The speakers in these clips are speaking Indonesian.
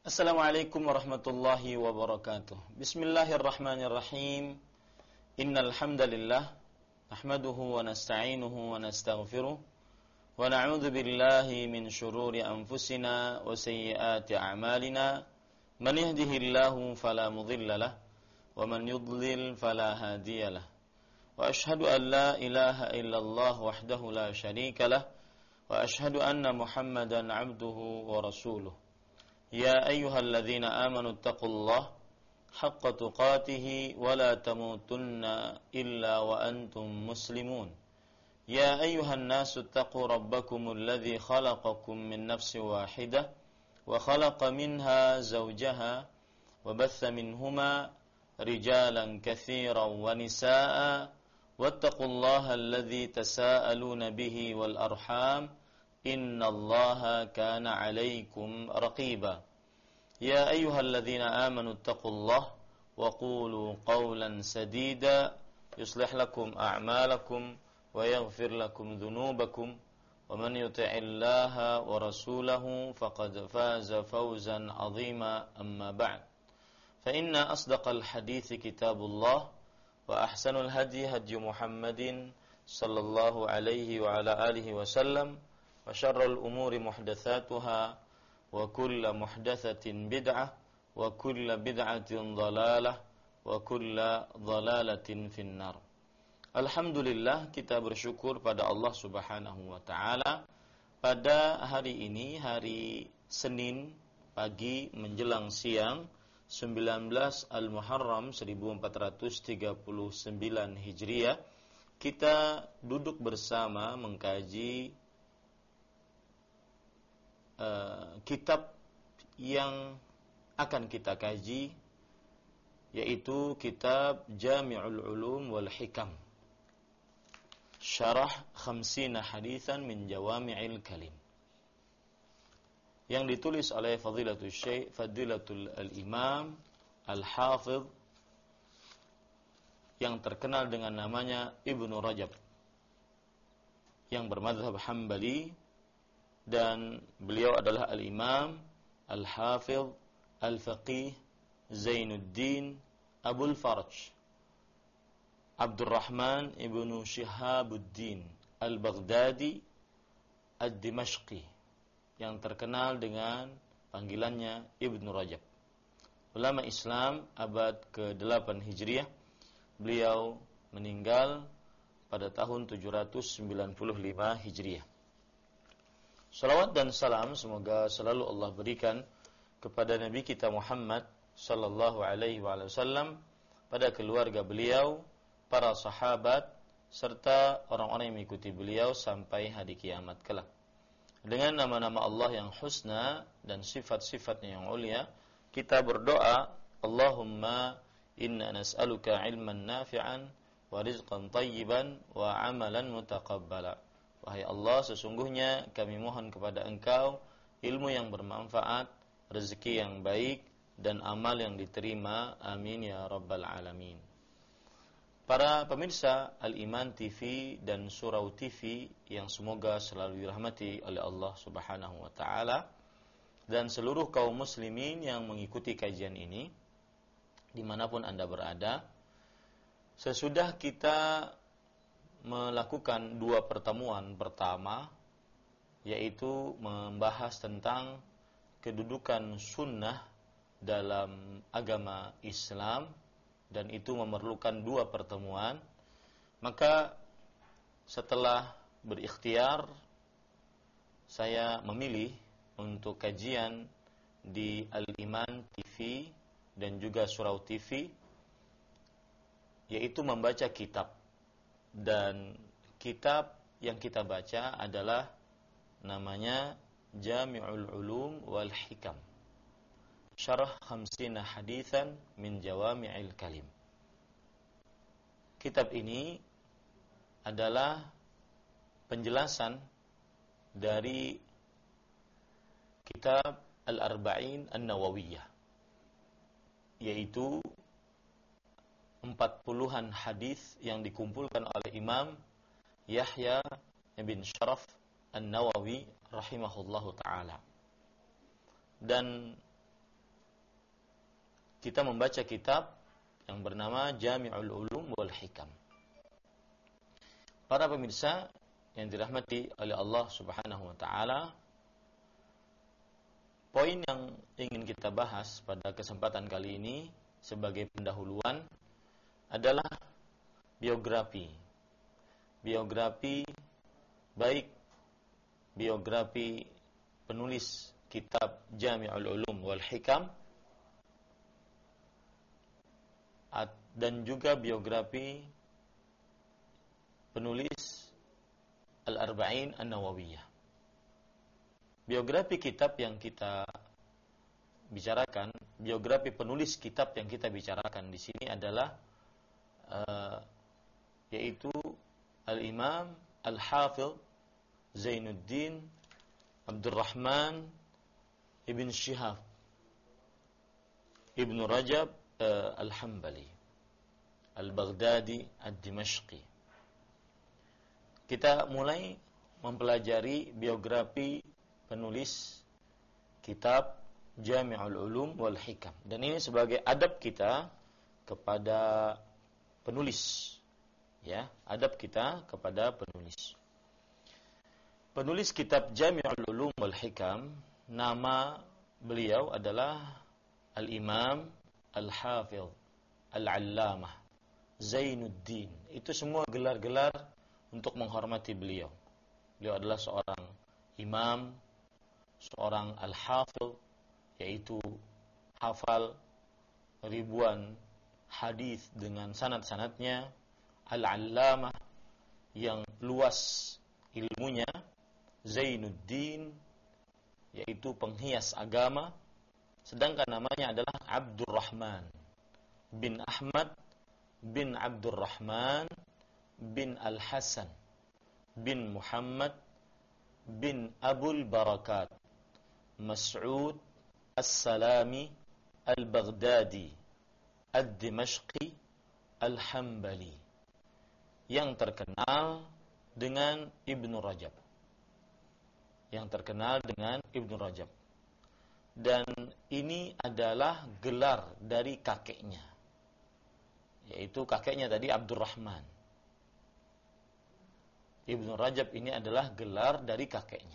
Assalamualaikum warahmatullahi wabarakatuh. Bismillahirrahmanirrahim. Innal hamdalillah nahmaduhu wa nasta'inuhu wa nastaghfiruh wa na'udzu billahi min shururi anfusina wa sayyiati a'malina. Man yahdihillahu fala mudilla lahu wa man yudlil fala hadiya lahu. Wa ashhadu an la ilaha illallah wahdahu la syarika lahu wa ashhadu anna Muhammadan 'abduhu wa rasuluh. يا أيها الذين آمنوا اتقوا الله حق تقاته ولا تموتن إلا وأنتم مسلمون يا أيها الناس اتقوا ربكم الذي خلقكم من نفس واحدة وخلق منها زوجها وبث منهما رجالا كثيرا ونساء واتقوا الله الذي تساءلون به والأرحام إن الله كان عليكم رقيبا يا أيها الذين آمنوا اتقوا الله وقولوا قولا سديدا يصلح لكم أعمالكم ويغفر لكم ذنوبكم ومن يطع الله ورسوله فقد فاز فوزا عظيما أما بعد فإن أصدق الحديث كتاب الله وأحسن الهدي هدي محمد صلى الله عليه وعلى آله وسلم وشر الأمور محدثاتها وكل محدثة بدعة وكل بدعة ضلالة وكل ضلالة في النار. Alhamdulillah, kita bersyukur pada Allah Subhanahu wa taala pada hari ini, hari Senin pagi menjelang siang 19 Al-Muharram 1439 Hijriah, kita duduk bersama mengkaji kitab yang akan kita kaji, yaitu kitab Jami'ul Ulum wal Hikam, Syarah 50 Haditsan min Jawami'il Kalim, yang ditulis oleh Fadilatul Syekh Fadilatul Al-Imam Al-Hafidh yang terkenal dengan namanya Ibnu Rajab, yang bermadzhab Hambali, dan beliau adalah Al-Imam Al-Hafidh Al-Faqih Zainuddin Abul Faraj Abdurrahman ibnu Shihabuddin Al-Baghdadi Ad-Dimashqi, yang terkenal dengan panggilannya Ibnu Rajab, ulama Islam abad ke-8 Hijriah. Beliau meninggal pada tahun 795 Hijriah. Salawat dan salam semoga selalu Allah berikan kepada Nabi kita Muhammad sallallahu alaihi wasallam, pada keluarga beliau, para sahabat, serta orang-orang yang mengikuti beliau sampai hari kiamat kelak. Dengan nama-nama Allah yang husna dan sifat-sifatnya yang ulia, kita berdoa, Allahumma inna nas'aluka ilman nafi'an wa rizqan tayyiban wa amalan mutaqabbala. Wahai Allah, sesungguhnya kami mohon kepada Engkau ilmu yang bermanfaat, rezeki yang baik, dan amal yang diterima. Amin ya rabbal alamin. Para pemirsa Al-Iman TV dan Surau TV yang semoga selalu dirahmati oleh Allah Subhanahu wa taala, dan seluruh kaum muslimin yang mengikuti kajian ini dimanapun Anda berada, sesudah kita melakukan dua pertemuan pertama, yaitu membahas tentang kedudukan sunnah dalam agama Islam, dan itu memerlukan dua pertemuan, maka setelah berikhtiar saya memilih untuk kajian di Al-Iman TV dan juga Surau TV, yaitu membaca kitab. Dan kitab yang kita baca adalah namanya Jami'ul Ulum wal Hikam, Syarah 50 Haditsan min Jawami'il Kalim. Kitab ini adalah penjelasan dari kitab Al-Arba'in An-Nawawiyah, yaitu 40-an hadis yang dikumpulkan oleh Imam Yahya bin Sharaf An-Nawawi rahimahullahu ta'ala. Dan kita membaca kitab yang bernama Jami'ul Ulum wal Hikam. Para pemirsa yang dirahmati oleh Allah Subhanahu wa taala, poin yang ingin kita bahas pada kesempatan kali ini sebagai pendahuluan adalah biografi. Biografi baik biografi penulis kitab Jami'ul Ulum wal Hikam dan juga biografi penulis Al-Arba'in An-Nawawiyah. Biografi kitab yang kita bicarakan, biografi penulis kitab yang kita bicarakan di sini adalah yaitu Al-Imam Al-Hafidh Zainuddin Abdurrahman Ibn Shihab Ibn Rajab Al-Hambali Al-Baghdadi Ad-Dimashqi. Kita mulai mempelajari biografi penulis kitab Jami'ul Ulum wal Hikam. Dan ini sebagai adab kita kepada penulis. Ya, adab kita kepada penulis. Penulis kitab Jami'ul Ulum wal Hikam, nama beliau adalah Al-Imam Al-Hafidh Al-Allamah Zainuddin. Itu semua gelar-gelar untuk menghormati beliau. Beliau adalah seorang imam, seorang al-hafidh, yaitu hafal ribuan hadis dengan sanad-sanadnya, al-allamah yang luas ilmunya, Zainuddin yaitu penghias agama, sedangkan namanya adalah Abdurrahman bin Ahmad bin Abdurrahman bin Al-Hasan bin Muhammad bin Abul Barakat Mas'ud As-Salami Al-Baghdadi Ad-Dimashqi Al-Hambali, yang terkenal dengan Ibnu Rajab. Yang terkenal dengan Ibnu Rajab. Dan ini adalah gelar dari kakeknya, yaitu kakeknya tadi Abdurrahman. Ibnu Rajab ini adalah gelar dari kakeknya.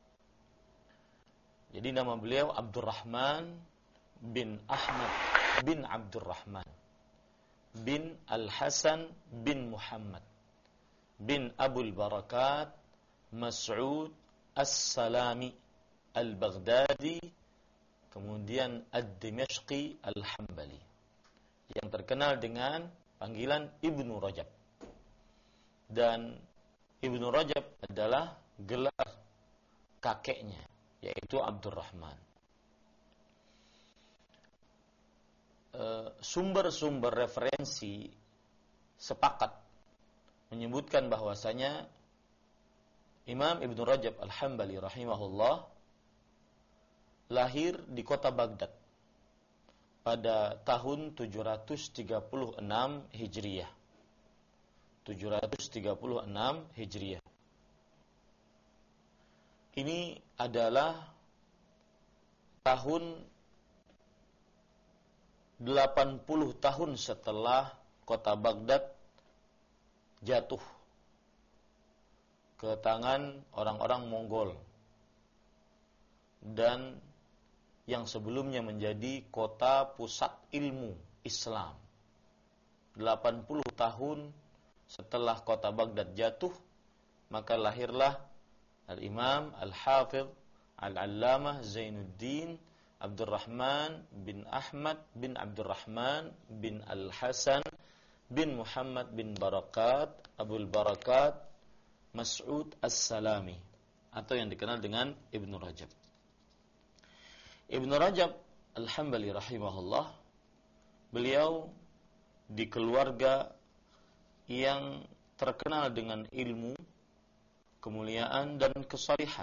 Jadi nama beliau Abdurrahman bin Ahmad bin Abdurrahman bin Al-Hasan bin Muhammad bin Abul Barakat Mas'ud As-Salami Al-Baghdadi, kemudian Ad-Dimashqi Al-Hambali, yang terkenal dengan panggilan Ibnu Rajab. Dan Ibnu Rajab adalah gelar kakeknya, yaitu Abdurrahman. Sumber-sumber referensi sepakat menyebutkan bahwasanya Imam Ibnu Rajab Al-Hambali rahimahullah lahir di kota Baghdad pada tahun 736 Hijriah. 736 Hijriah. Ini adalah tahun 80 tahun setelah kota Baghdad jatuh ke tangan orang-orang Mongol dan yang sebelumnya menjadi kota pusat ilmu Islam. 80 tahun setelah kota Baghdad jatuh, maka lahirlah Al-Imam Al-Hafidh Al-Allamah Zainuddin Abdurrahman bin Ahmad bin Abdurrahman bin Al-Hasan bin Muhammad bin Barakat Abul Barakat Mas'ud As-Salami, atau yang dikenal dengan Ibnu Rajab. Ibnu Rajab Al-Hambali rahimahullah, beliau di keluarga yang terkenal dengan ilmu, kemuliaan dan kesalihan.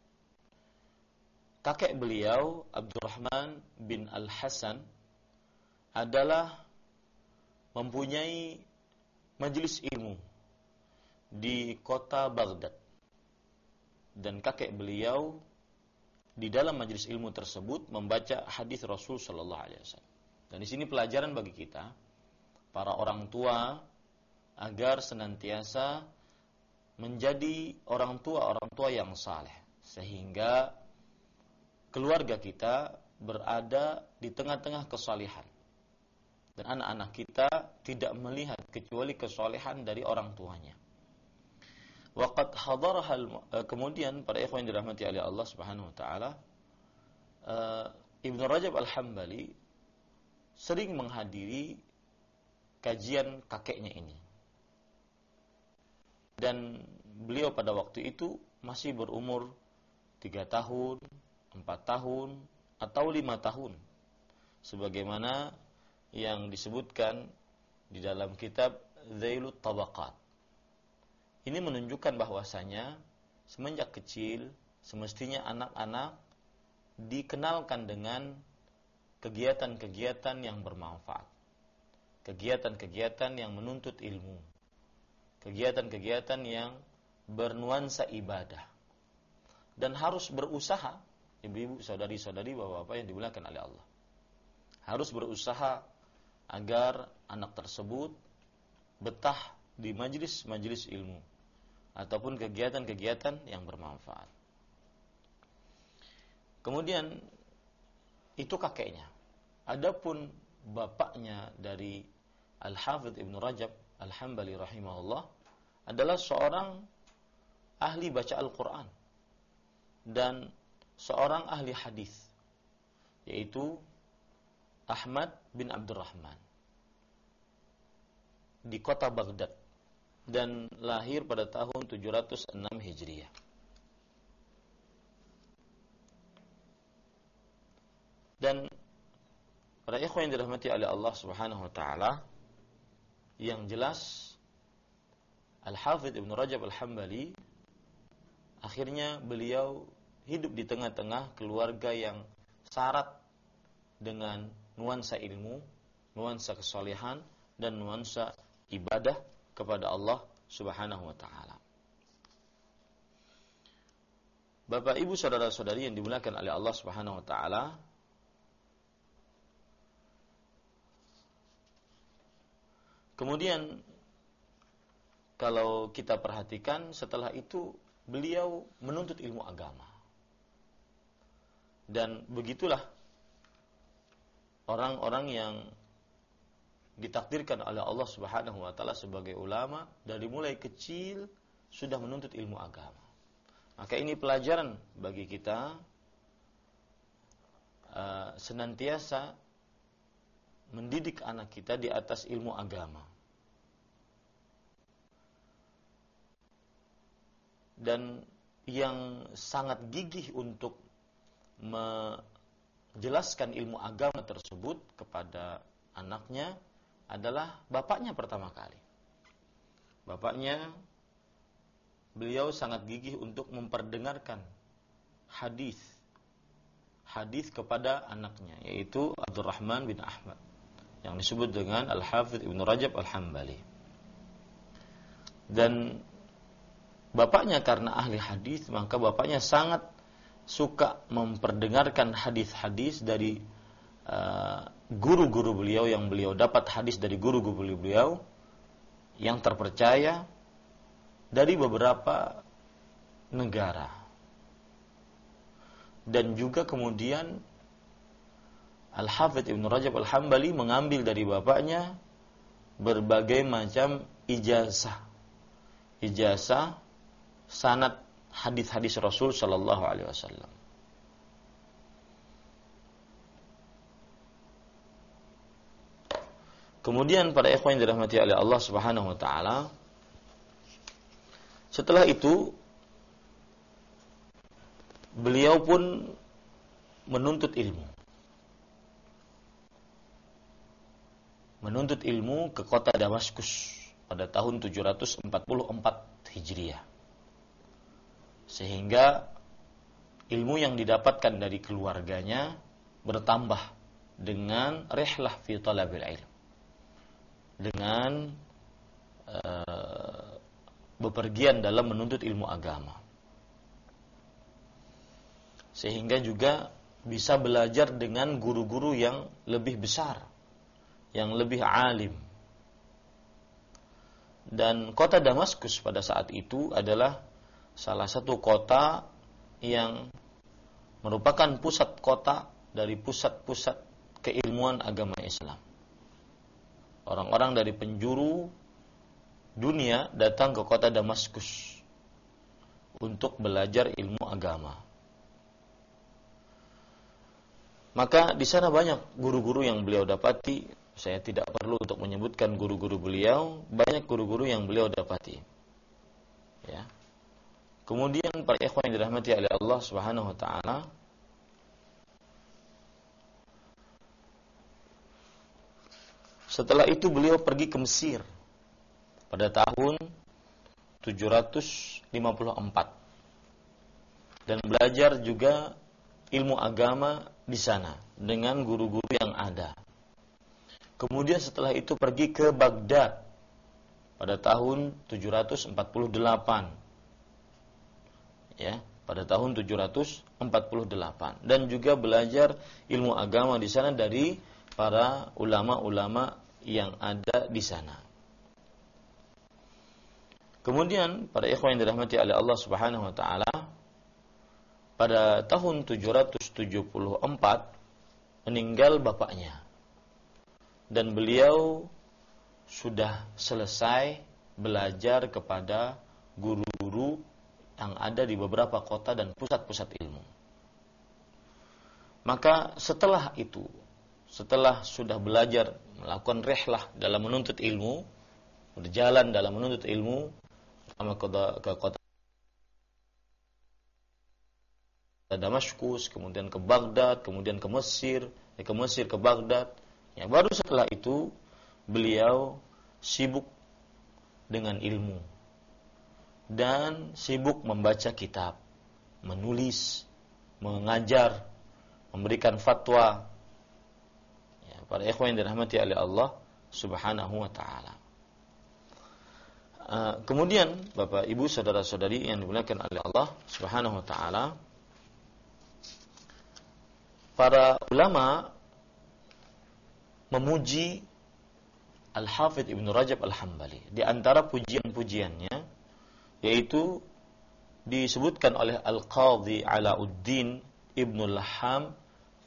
Kakek beliau Abdurrahman bin Al-Hasan adalah mempunyai majelis ilmu di kota Baghdad, dan kakek beliau di dalam majelis ilmu tersebut membaca hadis Rasul sallallahu alaihi wasallam. Dan di sini pelajaran bagi kita, para orang tua, agar senantiasa menjadi orang tua yang saleh, sehingga keluarga kita berada di tengah-tengah kesalehan, dan anak-anak kita tidak melihat kecuali kesalehan dari orang tuanya. Waqad hadarahal, kemudian para ikhwan yang dirahmati oleh Allah Subhanahu wa taala, Ibnu Rajab Al-Hambali sering menghadiri kajian kakeknya ini. Dan beliau pada waktu itu masih berumur 3 tahun, 4 tahun, atau 5 tahun. Sebagaimana yang disebutkan di dalam kitab Zailut Tabaqat. Ini menunjukkan bahwasanya semenjak kecil semestinya anak-anak dikenalkan dengan kegiatan-kegiatan yang bermanfaat, kegiatan-kegiatan yang menuntut ilmu, kegiatan-kegiatan yang bernuansa ibadah, dan harus berusaha, ibu-ibu, saudari-saudari, bapak-bapak yang dimuliakan oleh Allah, harus berusaha agar anak tersebut betah di majelis-majelis ilmu ataupun kegiatan-kegiatan yang bermanfaat. Kemudian itu kakeknya. Adapun bapaknya dari Al-Hafidh Ibnu Rajab Al-Hambali rahimahullah adalah seorang ahli baca Al-Quran dan seorang ahli hadis, yaitu Ahmad bin Abdurrahman, di kota Baghdad, dan lahir pada tahun 706 Hijriah. Dan para ikhwan yang dirahmati oleh Allah Subhanahu wa taala, yang jelas Al-Hafidh Ibnu Rajab Al-Hambali akhirnya beliau hidup di tengah-tengah keluarga yang syarat dengan nuansa ilmu, nuansa kesalehan, dan nuansa ibadah kepada Allah Subhanahu wa taala. Bapak, Ibu, saudara-saudari yang dimuliakan oleh Allah Subhanahu wa taala, kemudian kalau kita perhatikan, setelah itu beliau menuntut ilmu agama. Dan begitulah orang-orang yang ditakdirkan oleh Allah Subhanahu wa taala sebagai ulama, dari mulai kecil sudah menuntut ilmu agama. Maka ini pelajaran bagi kita, senantiasa mendidik anak kita di atas ilmu agama. Dan yang sangat gigih untuk menjelaskan ilmu agama tersebut kepada anaknya adalah bapaknya pertama kali. Bapaknya, beliau sangat gigih untuk memperdengarkan hadis kepada anaknya, yaitu Abdurrahman bin Ahmad, yang disebut dengan Al-Hafidh Ibnu Rajab Al-Hambali. Dan bapaknya karena ahli hadis, maka bapaknya sangat suka memperdengarkan hadis-hadis dari guru-guru beliau, yang beliau dapat hadis dari guru-guru beliau yang terpercaya dari beberapa negara. Dan juga kemudian Al-Hafidh Ibnu Rajab Al-Hambali mengambil dari bapaknya berbagai macam ijazah sanad hadis-hadis Rasul sallallahu alaihi wasallam. Kemudian para ikhwan yang dirahmati oleh Allah Subhanahu wa taala, setelah itu beliau pun menuntut ilmu ke kota Damaskus pada tahun 744 Hijriah. Sehingga ilmu yang didapatkan dari keluarganya bertambah dengan rihlah fi talabil ilm, dengan bepergian dalam menuntut ilmu agama, sehingga juga bisa belajar dengan guru-guru yang lebih besar yang lebih alim. Dan kota Damaskus pada saat itu adalah salah satu kota yang merupakan pusat kota dari pusat-pusat keilmuan agama Islam. Orang-orang dari penjuru dunia datang ke kota Damaskus untuk belajar ilmu agama. Maka di sana banyak guru-guru yang beliau dapati. Saya tidak perlu untuk menyebutkan guru-guru beliau. Banyak guru-guru yang beliau dapati. Ya. Kemudian para ikhwan yang dirahmati oleh Allah Subhanahu wa taala, setelah itu beliau pergi ke Mesir pada tahun 754 dan belajar juga ilmu agama di sana dengan guru-guru yang ada. Kemudian setelah itu pergi ke Baghdad pada tahun 748. Ya, pada tahun 748 dan juga belajar ilmu agama di sana dari para ulama-ulama yang ada di sana. Kemudian para ikhwan yang dirahmati oleh Allah Subhanahu wa taala, pada tahun 774 meninggal bapaknya dan beliau sudah selesai belajar kepada guru-guru yang ada di beberapa kota dan pusat-pusat ilmu. Maka setelah itu, setelah sudah belajar, melakukan rihlah dalam menuntut ilmu, berjalan dalam menuntut ilmu, pertama ke kota Damaskus, kemudian ke Baghdad, kemudian ke Mesir, ke Baghdad. Ya, baru setelah itu beliau sibuk dengan ilmu dan sibuk membaca kitab, menulis, mengajar, memberikan fatwa. Ya, para ikhwan yang dirahmati oleh Allah Subhanahu wa taala. Kemudian Bapak Ibu saudara-saudari yang dimuliakan oleh Allah Subhanahu wa taala, para ulama memuji Al-Hafidh Ibn Rajab Al-Hambali. Di antara pujian-pujiannya yaitu disebutkan oleh Al-Qadhi Alauddin Ibn Laham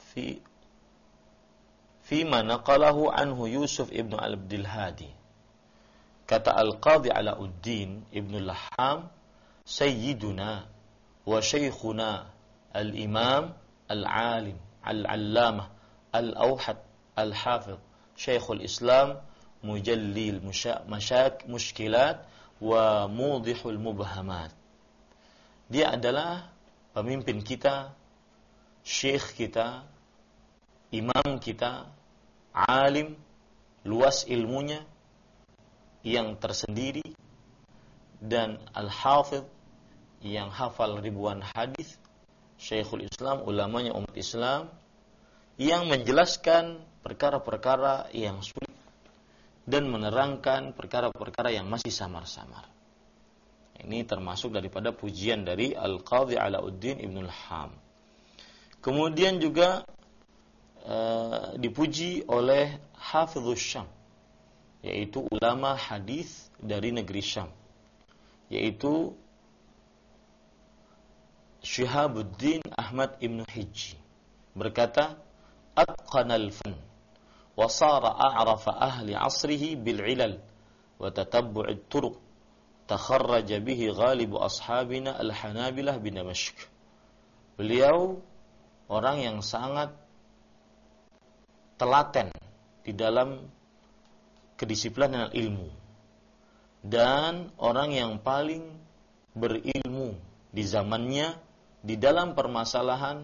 fi ma naqalahu anhu Yusuf Ibn Abdul Hadi. Kata Al-Qadhi Alauddin Ibn Laham, Sayyiduna wa Shaykhuna Al-Imam Al-Alim Al-Allamah Al-Awhad Al-Hafidh Syekhul Islam Mujallil Mushkilat wa Mudihul Mubhamat. Dia adalah pemimpin kita, syekh kita, imam kita, alim, luas ilmunya, yang tersendiri, dan Al-Hafidh yang hafal ribuan hadis, Syekhul Islam, ulamanya umat Islam, yang menjelaskan perkara-perkara yang sulit dan menerangkan perkara-perkara yang masih samar-samar. Ini termasuk daripada pujian dari Al-Qadhi Alauddin Ibn Laham. Kemudian juga dipuji oleh Hafidhus Syam, yaitu ulama hadis dari negeri Syam, yaitu Syihabuddin Ahmad Ibn Hijji, berkata, Atqanal fan wa sara a'rafa ahli asrihi bil ilal wa tatabbu'it turuq takharraja bihi ghalibu ashabina al-Hanabilah bin Damashq. Beliau orang yang sangat telaten di dalam kedisiplinan ilmu dan orang yang paling berilmu di zamannya di dalam permasalahan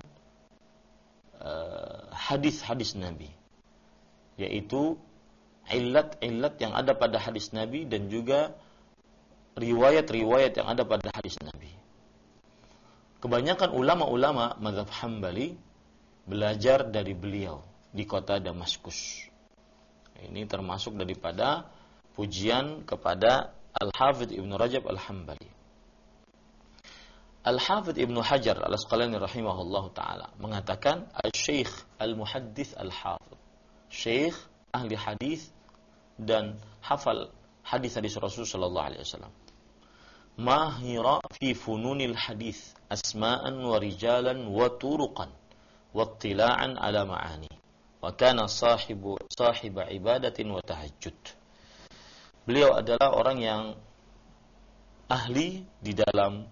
hadis-hadis Nabi, yaitu illat-illat yang ada pada hadis Nabi dan juga riwayat-riwayat yang ada pada hadis Nabi. Kebanyakan ulama-ulama mazhab Hambali belajar dari beliau di kota Damaskus. Ini termasuk daripada pujian kepada Al-Hafidh Ibn Rajab Al-Hambali. Al-Hafidh Ibn Hajar Al-Asqalani rahimahullahu ta'ala mengatakan Al-Syeikh Al-Muhaddith Al-Hafidh, Syekh ahli hadis dan hafal hadis-hadis Rasul sallallahu alaihi wasallam. Mahira fi fununil hadis asma'an wa rijalan wa turuqan wa ittila'an ala ma'ani wa kana sahib ibadatin wa tahajjud. Beliau adalah orang yang ahli di dalam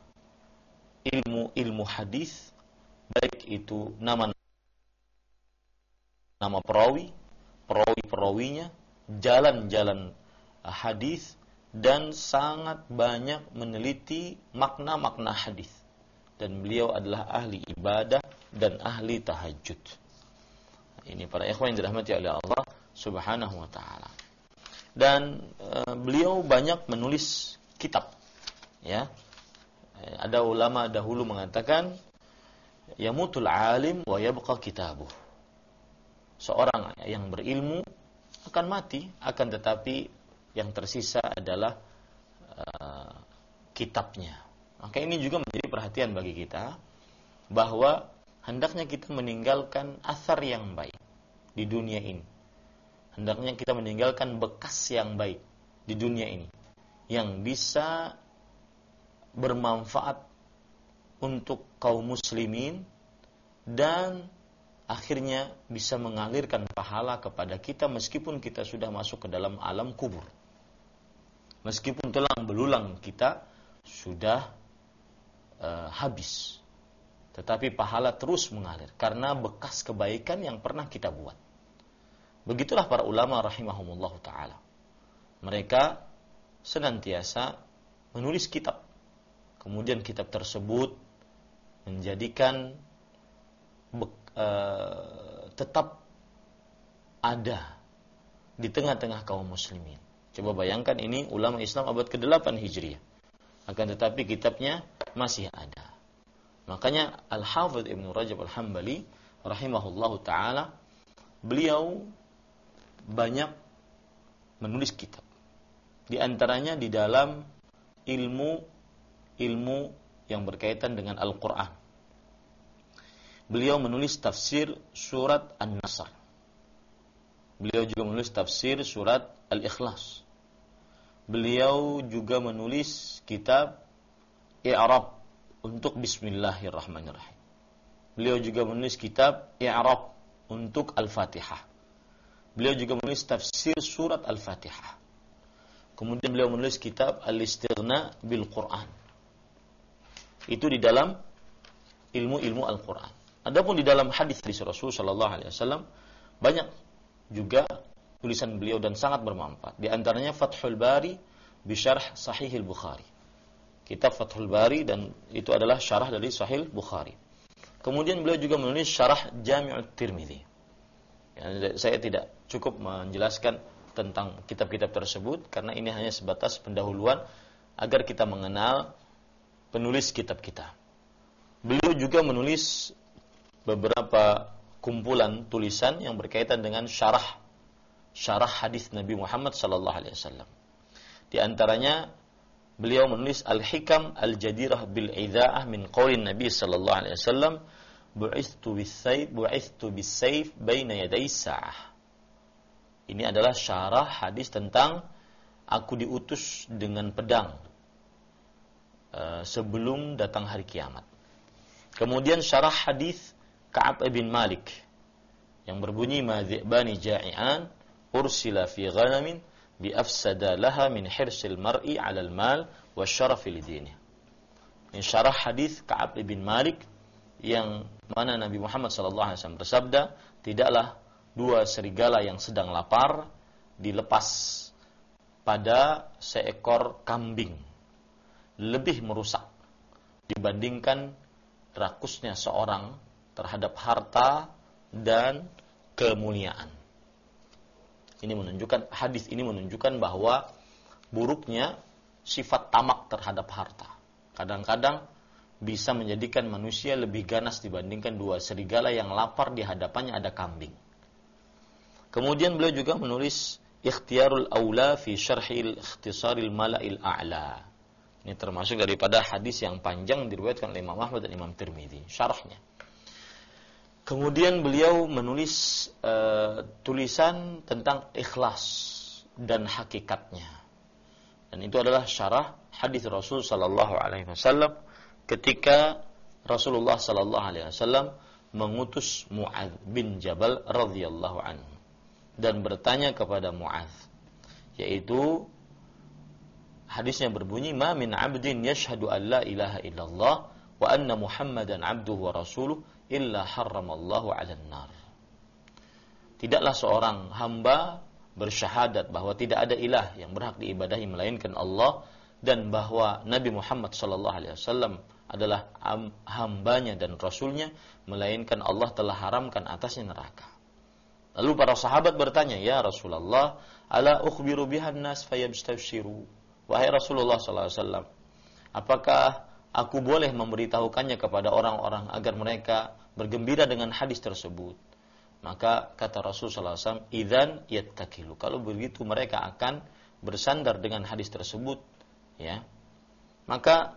ilmu hadis, baik itu nama perawi-perawinya, jalan-jalan hadis, dan sangat banyak meneliti makna-makna hadis. Dan beliau adalah ahli ibadah dan ahli tahajud. Ini para ikhwan yang dirahmati oleh Allah Subhanahu wa taala. Dan beliau banyak menulis kitab. Ya. Ada ulama dahulu mengatakan yamutul alim wa yabqa kitabuh. Seorang yang berilmu akan mati, akan tetapi yang tersisa adalah kitabnya. Maka ini juga menjadi perhatian bagi kita bahwa hendaknya kita meninggalkan athar yang baik di dunia ini. Hendaknya kita meninggalkan bekas yang baik di dunia ini yang bisa bermanfaat untuk kaum muslimin dan akhirnya bisa mengalirkan pahala kepada kita meskipun kita sudah masuk ke dalam alam kubur. Meskipun tulang belulang kita sudah habis, tetapi pahala terus mengalir karena bekas kebaikan yang pernah kita buat. Begitulah para ulama rahimahumullah ta'ala. Mereka senantiasa menulis kitab. Kemudian kitab tersebut menjadikan tetap ada di tengah-tengah kaum muslimin. Coba bayangkan ini ulama Islam abad ke-8 Hijriah. Akan tetapi kitabnya masih ada. Makanya Al-Hafidh Ibnu Rajab Al-Hambali rahimahullahu ta'ala, beliau banyak menulis kitab. Di antaranya di dalam ilmu yang berkaitan dengan Al-Quran. Beliau menulis tafsir surat An-Nasr. Beliau juga menulis tafsir surat Al-Ikhlas. Beliau juga menulis kitab I'rab untuk Bismillahirrahmanirrahim. Beliau juga menulis kitab I'rab untuk Al-Fatihah. Beliau juga menulis tafsir surat Al-Fatihah. Kemudian beliau menulis kitab Al-Istighna bil Quran. Itu di dalam ilmu Al-Quran. Adapun di dalam hadis Rasul sallallahu alaihi wasallam banyak juga tulisan beliau dan sangat bermanfaat. Di antaranya Fathul Bari bi Syarh Sahih Al-Bukhari. Kitab Fathul Bari, dan itu adalah syarah dari Sahih Bukhari. Kemudian beliau juga menulis syarah Jami'ut Tirmidzi. Ya, saya tidak cukup menjelaskan tentang kitab-kitab tersebut karena ini hanya sebatas pendahuluan agar kita mengenal penulis kitab kita. Beliau juga menulis beberapa kumpulan tulisan yang berkaitan dengan syarah hadis Nabi Muhammad sallallahu alaihi wasallam. Di antaranya beliau menulis Al-Hikam Al-Jadirah bil Idza'ah min qaulin Nabi sallallahu alaihi wasallam, bu'ithu bis-sayf baina yaday sa'ah. Ini adalah syarah hadis tentang aku diutus dengan pedang sebelum datang hari kiamat. Kemudian syarah hadis Ka'ab bin Malik yang berbunyi madhi'bani ja'i'an ursila fi ghanamin bi afsada laha min hirsil mar'i 'alal mal wa syarafi lidinihi. Ini syarah hadis Ka'ab bin Malik yang mana Nabi Muhammad sallallahu alaihi wasallam bersabda, tidaklah dua serigala yang sedang lapar dilepas pada seekor kambing lebih merusak dibandingkan rakusnya seorang terhadap harta dan kemuliaan. Hadis ini menunjukkan bahwa buruknya sifat tamak terhadap harta. Kadang-kadang bisa menjadikan manusia lebih ganas dibandingkan dua serigala yang lapar di hadapannya ada kambing. Kemudian beliau juga menulis Ikhtiyarul Aula fi Syarhil Ikhtisaril Mala'il A'la. Ini termasuk daripada hadis yang panjang diriwayatkan oleh Imam Ahmad dan Imam Tirmidzi, syarahnya. Kemudian beliau menulis tulisan tentang ikhlas dan hakikatnya. Dan itu adalah syarah hadis Rasul sallallahu alaihi wasallam ketika Rasulullah sallallahu alaihi wasallam mengutus Mu'adz bin Jabal radhiyallahu anhu dan bertanya kepada Mu'adz, yaitu hadisnya berbunyi, "Ma min 'abdin yashhadu an la ilaha illallah wa anna Muhammadan 'abduhu wa rasuluh illa harramallahu 'alan nar." Tidaklah seorang hamba bersyahadat bahwa tidak ada ilah yang berhak diibadahi melainkan Allah dan bahwa Nabi Muhammad sallallahu alaihi wasallam adalah hambanya dan rasulnya, melainkan Allah telah haramkan atasnya neraka. Lalu para sahabat bertanya, "Ya Rasulullah, ala ukhbiru bihan nas fayabstashiru?" Wahai Rasulullah sallallahu alaihi wasallam, apakah aku boleh memberitahukannya kepada orang-orang agar mereka bergembira dengan hadis tersebut? Maka kata Rasul sallallahu alaihi wasallam, "Idzan yattakilu." Kalau begitu mereka akan bersandar dengan hadis tersebut, ya. Maka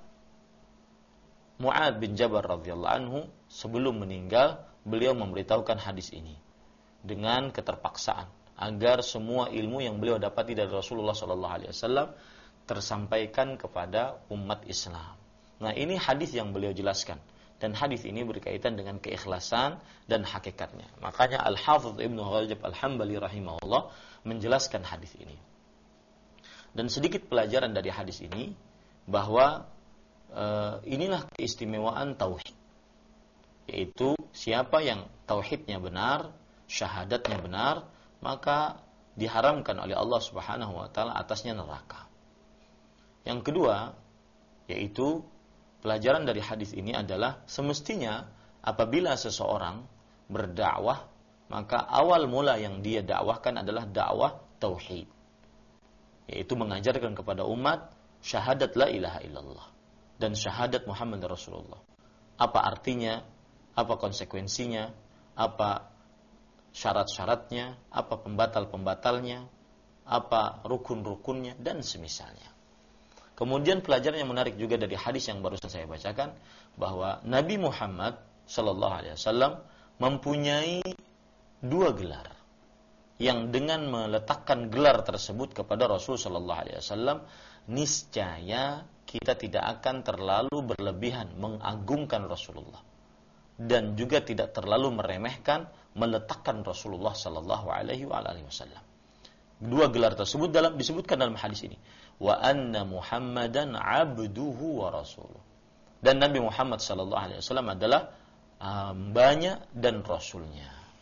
Mu'adz bin Jabal radhiyallahu anhu sebelum meninggal, beliau memberitahukan hadis ini dengan keterpaksaan agar semua ilmu yang beliau dapati dari Rasulullah sallallahu alaihi wasallam tersampaikan kepada umat Islam. Nah, ini hadis yang beliau jelaskan. Dan hadis ini berkaitan dengan keikhlasan dan hakikatnya. Makanya Al-Hafidz Ibnu Rajab Al-Hambali rahimahullah menjelaskan hadis ini. Dan sedikit pelajaran dari hadis ini bahwa inilah keistimewaan tauhid. Yaitu siapa yang tauhidnya benar, syahadatnya benar, maka diharamkan oleh Allah Subhanahu wa taala atasnya neraka. Yang kedua, yaitu pelajaran dari hadis ini adalah semestinya apabila seseorang berdakwah, maka awal mula yang dia dakwahkan adalah dakwah tauhid, yaitu mengajarkan kepada umat syahadat la ilaha illallah dan syahadat Muhammad Rasulullah. Apa artinya, apa konsekuensinya, apa syarat-syaratnya, apa pembatal-pembatalnya, apa rukun-rukunnya, dan semisalnya. Kemudian pelajaran yang menarik juga dari hadis yang barusan saya bacakan, bahwa Nabi Muhammad sallallahu alaihi wasallam mempunyai 2 gelar, yang dengan meletakkan gelar tersebut kepada Rasul sallallahu alaihi wasallam, niscaya kita tidak akan terlalu berlebihan mengagungkan Rasulullah dan juga tidak terlalu meremehkan meletakkan Rasulullah sallallahu alaihi wasallam. 2 gelar tersebut disebutkan dalam hadis ini. Wa anna Muhammadan 'abduhu wa rasuluh. Dan Nabi Muhammad sallallahu alaihi wasallam adalah hambanya dan rasulnya.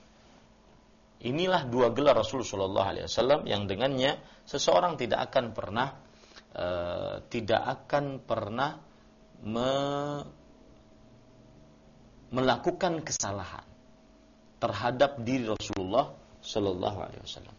Inilah 2 gelar Rasul sallallahu alaihi wasallam yang dengannya seseorang tidak akan pernah melakukan kesalahan terhadap diri Rasulullah sallallahu alaihi wasallam.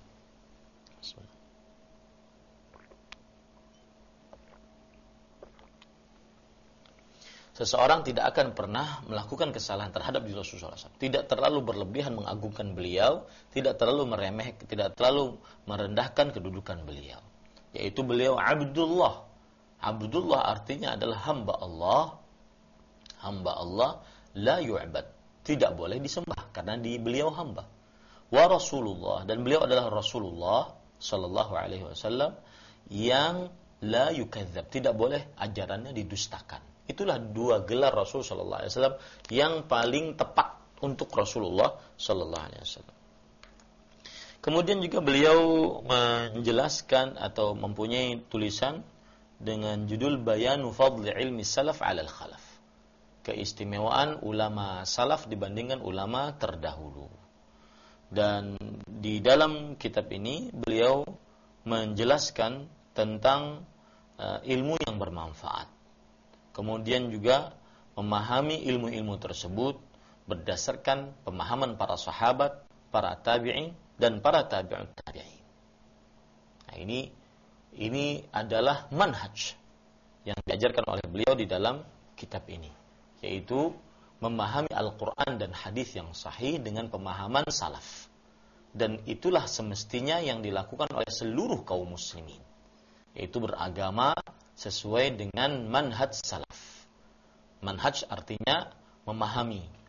Seseorang tidak akan pernah melakukan kesalahan terhadap diri Rasulullah SAW. Tidak terlalu berlebihan mengagungkan beliau, tidak terlalu tidak terlalu merendahkan kedudukan beliau. Yaitu beliau Abdullah. Abdullah artinya adalah hamba Allah. Hamba Allah la yu'bad. Tidak boleh disembah karena beliau hamba. Wa Rasulullah, dan beliau adalah Rasulullah sallallahu alaihi wasallam yang la yukadzab. Tidak boleh ajarannya didustakan. Itulah 2 gelar Rasul sallallahu alaihi wasallam yang paling tepat untuk Rasulullah sallallahu alaihi wasallam. Kemudian juga beliau menjelaskan atau mempunyai tulisan dengan judul Bayanu Fadli Ilmi Salaf 'alal Khalaf. Keistimewaan ulama salaf dibandingkan ulama terdahulu. Dan di dalam kitab ini beliau menjelaskan tentang ilmu yang bermanfaat. Kemudian juga memahami ilmu-ilmu tersebut berdasarkan pemahaman para sahabat, para tabi'in, dan para tabi'ut tabi'in. Nah, ini adalah manhaj yang diajarkan oleh beliau di dalam kitab ini, yaitu memahami Al-Quran dan hadis yang sahih dengan pemahaman salaf. Dan itulah semestinya yang dilakukan oleh seluruh kaum muslimin, yaitu beragama sesuai dengan manhaj salaf. Manhaj artinya memahami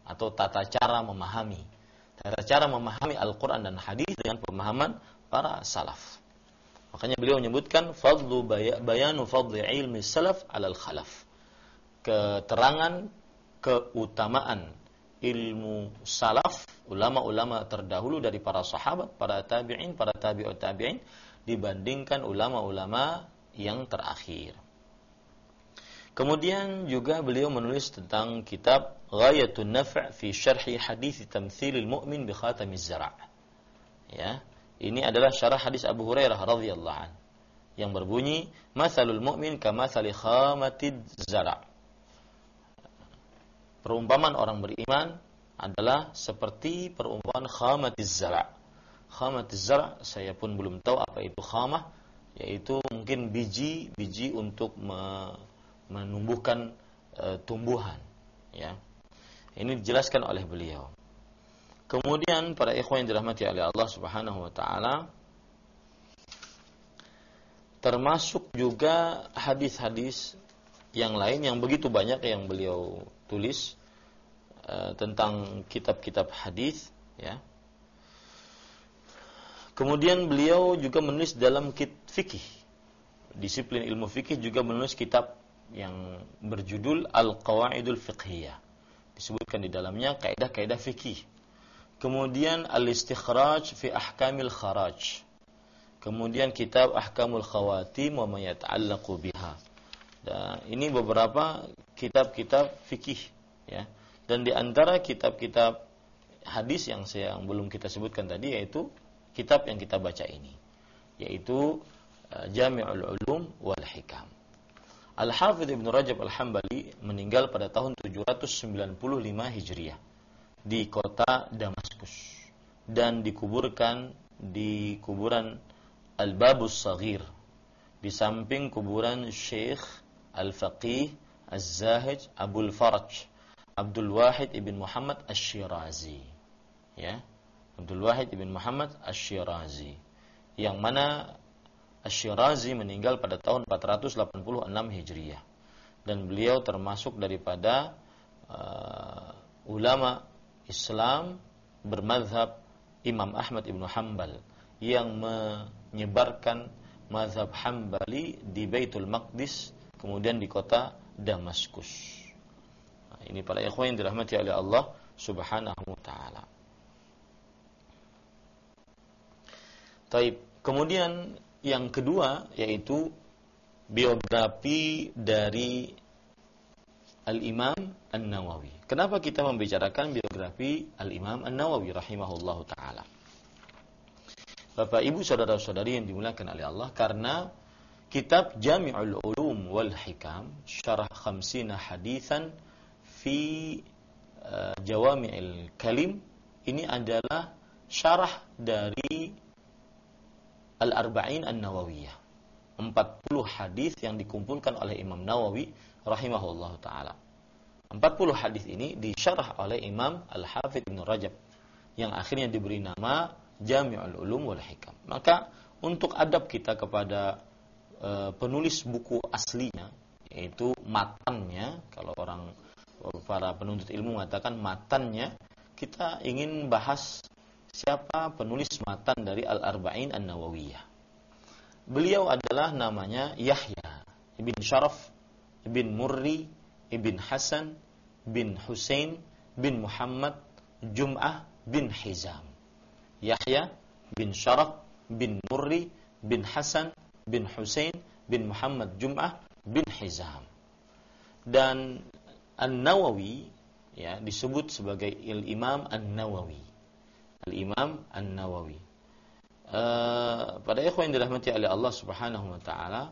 atau tata cara memahami. Tata cara memahami Al-Quran dan hadis dengan pemahaman para salaf. Makanya beliau menyebutkan bayanu fadli ilmi salaf alal khalaf. Keterangan keutamaan ilmu salaf, ulama-ulama terdahulu dari para sahabat, para tabi'in, para tabi'ut tabi'in dibandingkan ulama-ulama yang terakhir. Kemudian juga beliau menulis tentang kitab Ghayatun Naf' fi Syarhi Hadits Tamtsilil Mu'min bi Khatamiz Zara'. Ya, ini adalah syarah hadis Abu Hurairah radhiyallahu an yang berbunyi matsalul mu'min kamatsali khamatiz zara'. Perumpamaan orang beriman adalah seperti perumpamaan khamatiz zara'. Khamatiz zara' saya pun belum tahu apa itu khamah, yaitu mungkin biji untuk menumbuhkan tumbuhan, ya. Ini dijelaskan oleh beliau. Kemudian para ikhwan yang dirahmati oleh Allah Subhanahu wa taala, termasuk juga hadis-hadis yang lain yang begitu banyak yang beliau tulis tentang kitab-kitab hadis, ya. Kemudian beliau juga menulis dalam fikih. Disiplin ilmu fikih juga menulis kitab yang berjudul Al-Qawaidul Fiqhiyah. Disebutkan di dalamnya kaidah-kaidah fikih. Kemudian Al-Istikhraj fi Ahkamil Kharaj. Kemudian kitab Ahkamul Khawatim wa ma yata'allaqu biha. Dan ini beberapa kitab-kitab fikih, ya. Dan di antara kitab-kitab hadis yang belum kita sebutkan tadi yaitu kitab yang kita baca ini, yaitu Jami'ul Ulum wal Hikam. Al-Hafidh Ibn Rajab Al-Hambali meninggal pada tahun 795 Hijriah di kota Damaskus dan dikuburkan di kuburan Al-Babus Saghir di samping kuburan Syekh Al-Faqih Az-Zahid Abul Faraj Abdul Wahid ibn Muhammad Asy-Syirazi, ya, Abdul Wahid ibn Muhammad Asy-Syirazi, yang mana Asy-Syirazi meninggal pada tahun 486 Hijriah, dan beliau termasuk daripada ulama Islam bermadzhab Imam Ahmad ibn Hanbal yang menyebarkan mazhab Hambali di Baitul Maqdis, kemudian di kota Damaskus. Nah, ini para ikhwan yang dirahmati oleh Allah Subhanahu wa taala. Taib. Kemudian yang kedua yaitu biografi dari Al-Imam An-Nawawi. Kenapa kita membicarakan biografi Al-Imam An-Nawawi rahimahullahu taala? Bapak Ibu saudara-saudari yang dimuliakan oleh Allah, karena kitab Jami'ul Ulum wal Hikam syarah 50 hadisan fi Jawami'il Kalim ini adalah syarah dari Al-Arba'in An-Nawawiyah. 40 hadis yang dikumpulkan oleh Imam Nawawi rahimahullahu taala. 40 hadis ini disyarah oleh Imam Al-Hafidh Ibn Rajab yang akhirnya diberi nama Jami'ul Ulum wal Hikam. Maka untuk adab kita kepada penulis buku aslinya, yaitu matannya, kalau para penuntut ilmu mengatakan matannya, kita ingin bahas siapa penulis matan dari Al-Arba'in An-Nawawiyah. Beliau adalah namanya Yahya ibn Syaraf ibn Murri ibn Hasan bin Husain bin Muhammad Jum'ah bin Hizam. Yahya bin Syaraf bin Murri bin Hasan bin Husain bin Muhammad Jum'ah bin Hizam. Dan An-Nawawi, ya, disebut sebagai Al-Imam An-Nawawi. Al-Imam An-Nawawi. Pada ikhwan yang dirahmati oleh Allah Subhanahu wa taala,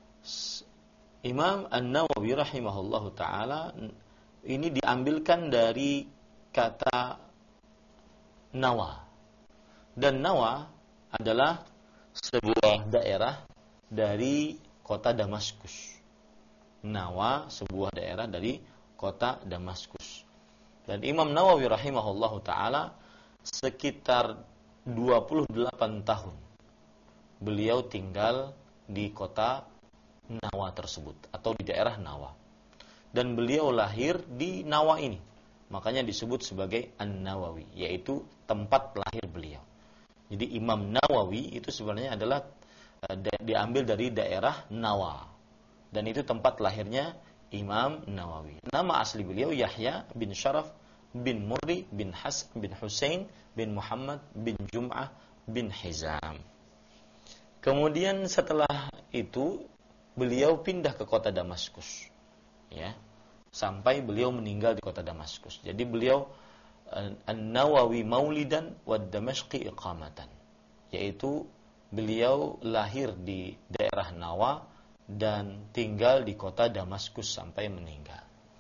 Imam An-Nawawi rahimahullahu taala ini diambilkan dari kata Nawa. Dan Nawa adalah sebuah daerah dari kota Damaskus. Nawa sebuah daerah dari kota Damaskus. Dan Imam Nawawi rahimahullahu taala sekitar 28 tahun beliau tinggal di kota Nawa tersebut atau di daerah Nawa. Dan beliau lahir di Nawa ini, makanya disebut sebagai An-Nawawi, yaitu tempat lahir beliau. Jadi Imam Nawawi itu sebenarnya adalah diambil dari daerah Nawa, dan itu tempat lahirnya Imam Nawawi. Nama asli beliau Yahya bin Syaraf bin Murri bin Hasan bin Husain bin Muhammad bin Jum'ah bin Hizam. Kemudian setelah itu beliau pindah ke kota Damaskus, ya, sampai beliau meninggal di kota Damaskus. Jadi beliau An-Nawawi maulidan wa Damashqi iqamatan, yaitu beliau lahir di daerah Nawa dan tinggal di kota Damaskus sampai meninggal.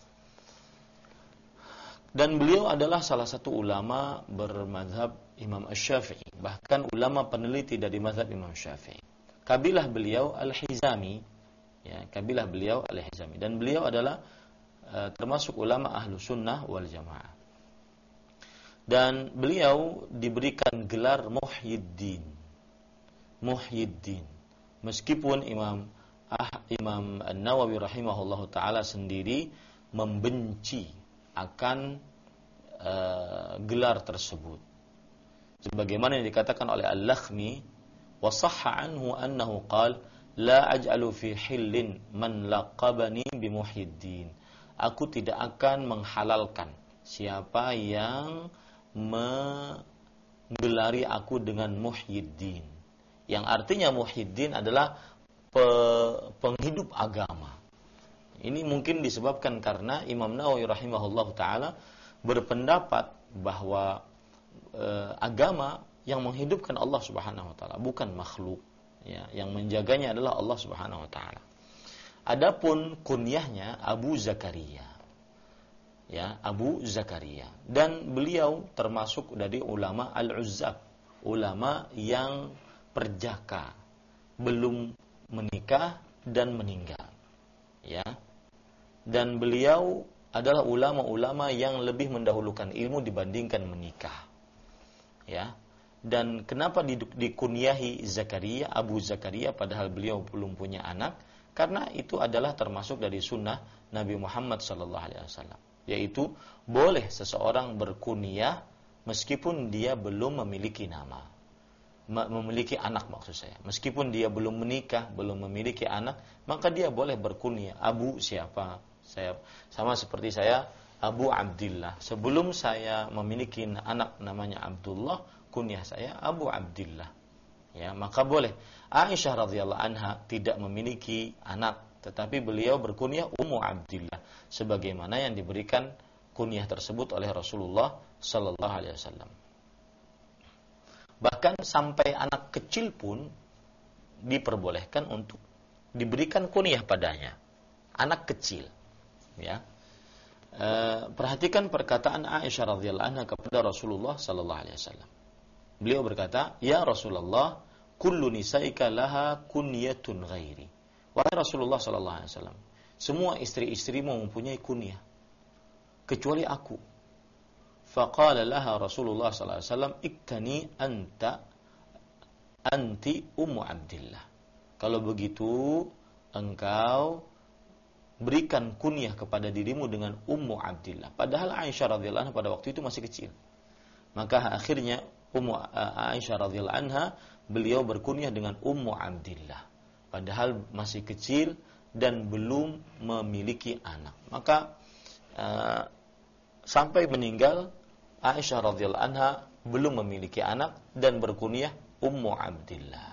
Dan beliau adalah salah satu ulama bermazhab Imam Asy-Syafi'i, bahkan ulama peneliti dari mazhab Imam Syafi'i. Kabilah beliau Al-Hizami, ya, kabilah beliau Al-Hizami, dan beliau adalah termasuk ulama ahlu sunnah wal jamaah. Dan beliau diberikan gelar Muhyiddin, meskipun Imam An-Nawawi rahimahullahu taala sendiri membenci akan gelar tersebut, sebagaimana yang dikatakan oleh Al-Lakhmi, wa sahha anhu annahu qala la aj'alu fi hillin man laqabani bi Muhyiddin. Aku tidak akan menghalalkan siapa yang menggelari aku dengan Muhyiddin, yang artinya Muhyiddin adalah penghidup agama. Ini mungkin disebabkan karena Imam Nawawi rahimahullah ta'ala berpendapat bahwa agama yang menghidupkan Allah subhanahu wa ta'ala, bukan makhluk, ya, yang menjaganya adalah Allah subhanahu wa ta'ala. Adapun kunyahnya Abu Zakaria, ya, Abu Zakaria, dan beliau termasuk dari ulama al-uzzab, ulama yang perjaka, belum menikah dan meninggal, ya. Dan beliau adalah ulama-ulama yang lebih mendahulukan ilmu dibandingkan menikah, ya. Dan kenapa dikunyahi Zakaria, Abu Zakaria, padahal beliau belum punya anak? Karena itu adalah termasuk dari sunnah Nabi Muhammad SAW, yaitu boleh seseorang berkunyah meskipun dia belum memiliki nama, memiliki anak maksud saya. Meskipun dia belum menikah, belum memiliki anak, maka dia boleh berkunyah Abu siapa. Saya sama seperti saya Abu Abdillah. Sebelum saya memiliki anak namanya Abdullah, kunyah saya Abu Abdillah. Ya, maka boleh. Aisyah radhiyallahu anha tidak memiliki anak, tetapi beliau berkunyah Ummu Abdillah, sebagaimana yang diberikan kunyah tersebut oleh Rasulullah sallallahu alaihi wasallam. Bahkan sampai anak kecil pun diperbolehkan untuk diberikan kunyah padanya. Anak kecil, ya. Perhatikan perkataan Aisyah radhiyallahu anha kepada Rasulullah sallallahu alaihi wasallam. Beliau berkata, "Ya Rasulullah, kullu nisaika laha kunyatun ghairi." Wahai Rasulullah sallallahu alaihi wasallam, semua istri-istrimu mempunyai kunyah kecuali aku. Faqala laha Rasulullah sallallahu alaihi wasallam, "Iktani anti Ummu Abdillah." Kalau begitu, engkau berikan kunyah kepada dirimu dengan Ummu Abdillah. Padahal Aisyah radhiyallahu anha pada waktu itu masih kecil. Maka akhirnya Aisyah radhiyallahu anha beliau berkunyah dengan Ummu Abdillah, padahal masih kecil dan belum memiliki anak. Maka sampai meninggal Aisyah radhiyallahu anha belum memiliki anak dan berkunyah Ummu Abdillah.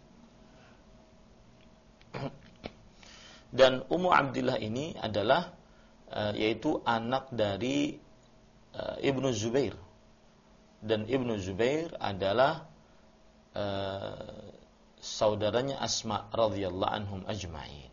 Dan Ummu Abdillah ini adalah yaitu anak dari Ibnu Zubair. Dan Ibnu Zubair adalah saudaranya Asma radhiyallahu anhum ajma'in.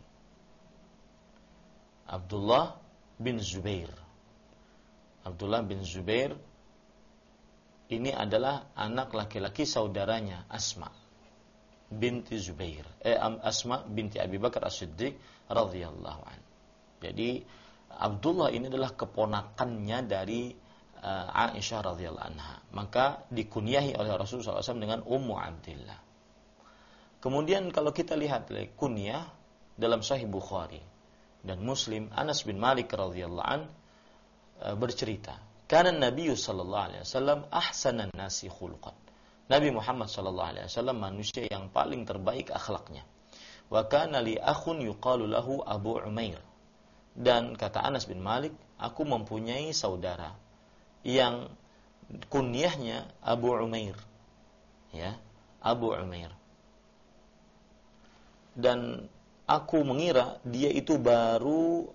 Abdullah bin Zubair. Abdullah bin Zubair ini adalah anak laki-laki saudaranya Asma binti Zubair. Asma binti Abi Bakar As-Siddiq radhiyallahu anhu. Jadi Abdullah ini adalah keponakannya dari Aisyah radhiyallahu anha. Maka dikunyahi oleh Rasulullah SAW dengan Ummu Abdillah. Kemudian kalau kita lihat kunyah dalam Sahih Bukhari dan Muslim, Anas bin Malik radhiyallahu an bercerita, Kana Nabi sallallahu alaihi wasallam ahsanan nasi khuluqan. Nabi Muhammad sallallahu alaihi wasallam manusia yang paling terbaik akhlaknya. Wa kana li akhun yuqalu lahu Abu Umair. Dan kata Anas bin Malik, aku mempunyai saudara yang kunyahnya Abu Umair. Ya, Abu Umair. Dan aku mengira dia itu baru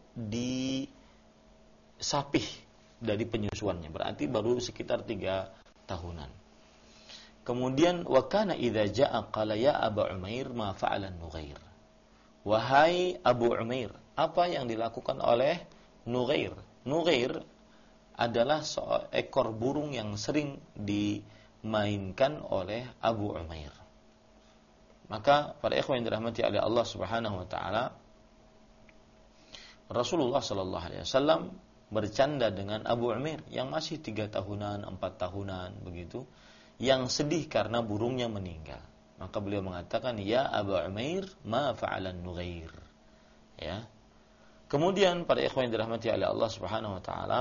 disapih dari penyusuannya, berarti baru sekitar 3 tahunan. Kemudian wa kana idza jaa qala ya Abu Umair ma fa'ala Nughair. Wahai Abu Umair, apa yang dilakukan oleh Nughair? Nughair adalah seekor burung yang sering dimainkan oleh Abu Umair. Maka para ikhwan yang dirahmati oleh Allah Subhanahu wa taala, Rasulullah sallallahu alaihi wasallam bercanda dengan Abu Umair yang masih 3 tahunan, 4 tahunan begitu, yang sedih karena burungnya meninggal. Maka beliau mengatakan, "Ya Abu Umair, ma fa'alan Nughair." Ya. Kemudian para ikhwan yang dirahmati oleh Allah Subhanahu wa taala,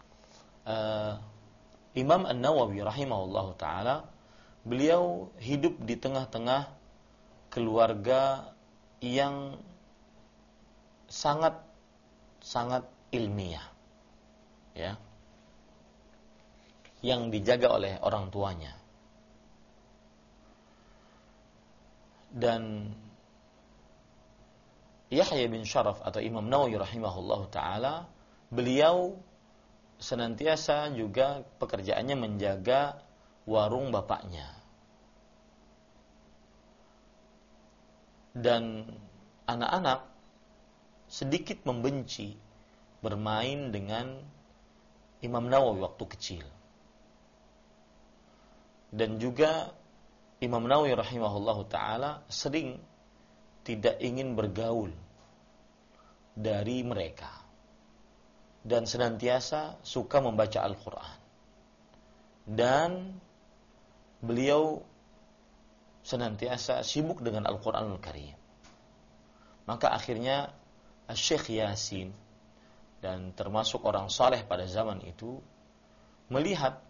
Imam An-Nawawi rahimahullahu taala, beliau hidup di tengah-tengah keluarga yang sangat ilmiah, ya, yang dijaga oleh orang tuanya. Dan Yahya bin Syaraf atau Imam Nawawi rahimahullahu taala, beliau senantiasa juga pekerjaannya menjaga warung bapaknya. Dan anak-anak sedikit membenci bermain dengan Imam Nawawi waktu kecil. Dan juga Imam Nawawi rahimahullahu taala sering tidak ingin bergaul dari mereka dan senantiasa suka membaca Al-Quran. Dan beliau senantiasa sibuk dengan Al-Quranul Karim. Maka akhirnya Syekh Yasin, dan termasuk orang saleh pada zaman itu, melihat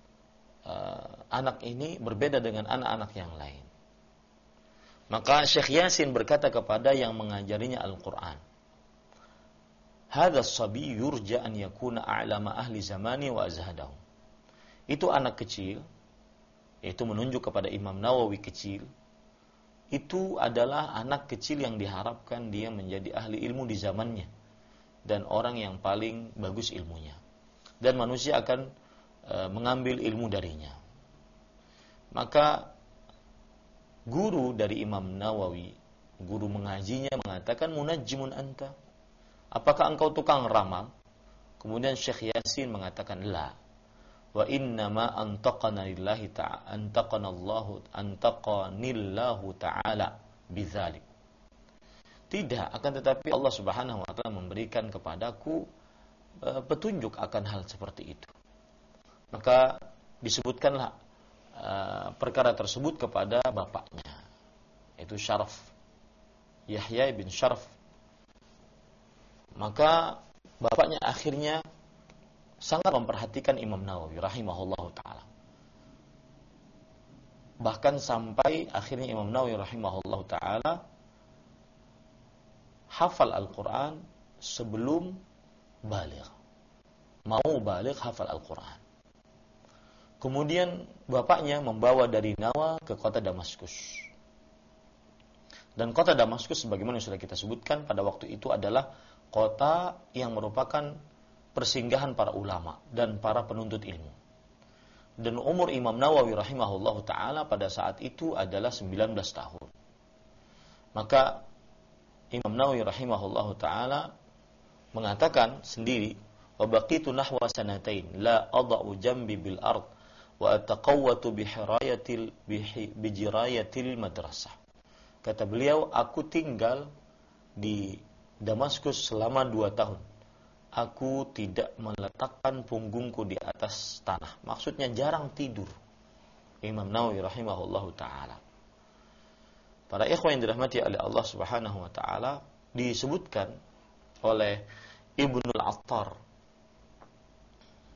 anak ini berbeda dengan anak-anak yang lain. Maka Syekh Yasin berkata kepada yang mengajarinya Al-Quran, "Hadha as-sabi yurja an yakuna a'lama ahli zamani wa azhadahu." Itu anak kecil, yaitu menunjuk kepada Imam Nawawi kecil, itu adalah anak kecil yang diharapkan dia menjadi ahli ilmu di zamannya dan orang yang paling bagus ilmunya, dan manusia akan mengambil ilmu darinya. Maka guru dari Imam Nawawi, guru mengajinya, mengatakan, "Munajjimun anta? Apakah engkau tukang ramal?" Kemudian Syekh Yasin mengatakan, "La. Wa innama antaqanillahu ta'ala bidzalik." Tidak, akan tetapi Allah Subhanahu wa taala memberikan kepadaku petunjuk akan hal seperti itu. Maka disebutkanlah perkara tersebut kepada bapaknya, yaitu Syaraf, Yahya bin Syaraf. Maka bapaknya akhirnya sangat memperhatikan Imam Nawawi rahimahullahu ta'ala. Bahkan sampai akhirnya Imam Nawawi rahimahullahu ta'ala hafal Al-Quran sebelum baligh. Mau baligh hafal Al-Quran. Kemudian bapaknya membawa dari Nawa ke kota Damaskus. Dan kota Damaskus, sebagaimana sudah kita sebutkan, pada waktu itu adalah kota yang merupakan persinggahan para ulama dan para penuntut ilmu. Dan umur Imam Nawawi rahimahullahu ta'ala pada saat itu adalah 19 tahun. Maka Imam Nawawi rahimahullahu ta'ala mengatakan sendiri, "Wa baqitu nahwa sanatain la ada'u jambi bil ard wa ataqawwatu bijirayatil madrasah." Kata beliau, aku tinggal di Damaskus selama 2 tahun. Aku tidak meletakkan punggungku di atas tanah. Maksudnya jarang tidur. Imam Nawawi rahimahullahu ta'ala. Para ikhwan yang dirahmati oleh Allah Subhanahu wa ta'ala, disebutkan oleh Ibnul Attar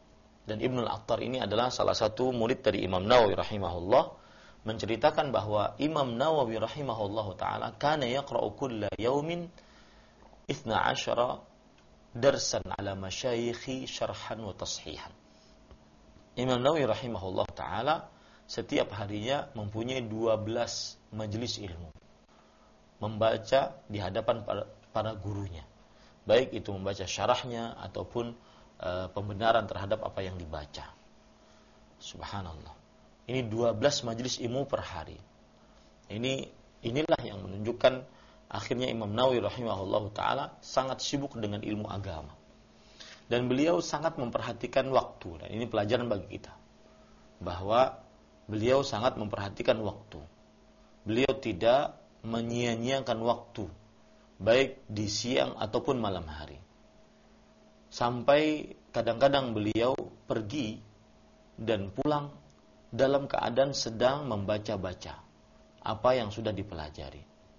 Dan Ibnul Attar ini adalah salah satu murid dari Imam Nawawi rahimahullah, menceritakan bahwa Imam Nawawi rahimahullah ta'ala kana yaqra'u kulla yawmin 12 darsan ala masyayikhi syarhan wa tashihan. Imam Nawawi rahimahullah ta'ala setiap harinya mempunyai 12 majelis ilmu, membaca di hadapan para gurunya, baik itu membaca syarahnya ataupun pembenaran terhadap apa yang dibaca. Subhanallah. Ini 12 majelis ilmu per hari. Inilah yang menunjukkan akhirnya Imam Nawawi rahimahullah ta'ala sangat sibuk dengan ilmu agama. Dan beliau sangat memperhatikan waktu. Dan ini pelajaran bagi kita, bahwa beliau sangat memperhatikan waktu. Beliau tidak menyia-nyiakan waktu, baik di siang ataupun malam hari. Sampai kadang-kadang beliau pergi dan pulang dalam keadaan sedang membaca-baca apa yang sudah dipelajari.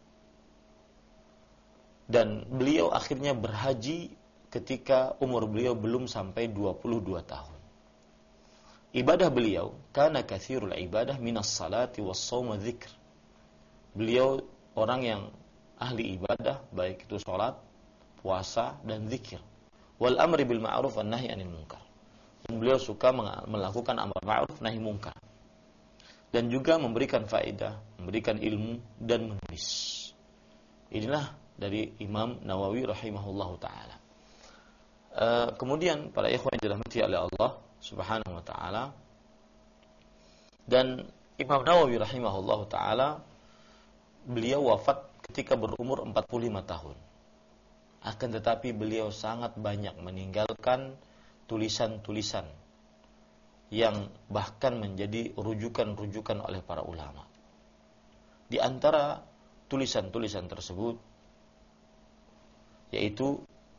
Dan beliau akhirnya berhaji ketika umur beliau belum sampai 22 tahun. Ibadah beliau, kana katsirul ibadah minas salati was shaum wa dzikr. Beliau orang yang ahli ibadah, baik itu salat, puasa dan zikir. Wal amri bil ma'ruf wan nahyi 'anil munkar. Dan beliau suka melakukan amar ma'ruf nahi munkar. Dan juga memberikan faedah, memberikan ilmu dan menulis. Inilah dari Imam Nawawi rahimahullahu taala. Kemudian para ikhwan yang dirahmati oleh Allah Subhanahu wa taala, dan Imam Nawawi rahimahullahu taala beliau wafat ketika berumur 45 tahun. Akan tetapi beliau sangat banyak meninggalkan tulisan-tulisan yang bahkan menjadi rujukan-rujukan oleh para ulama. Di antara tulisan-tulisan tersebut yaitu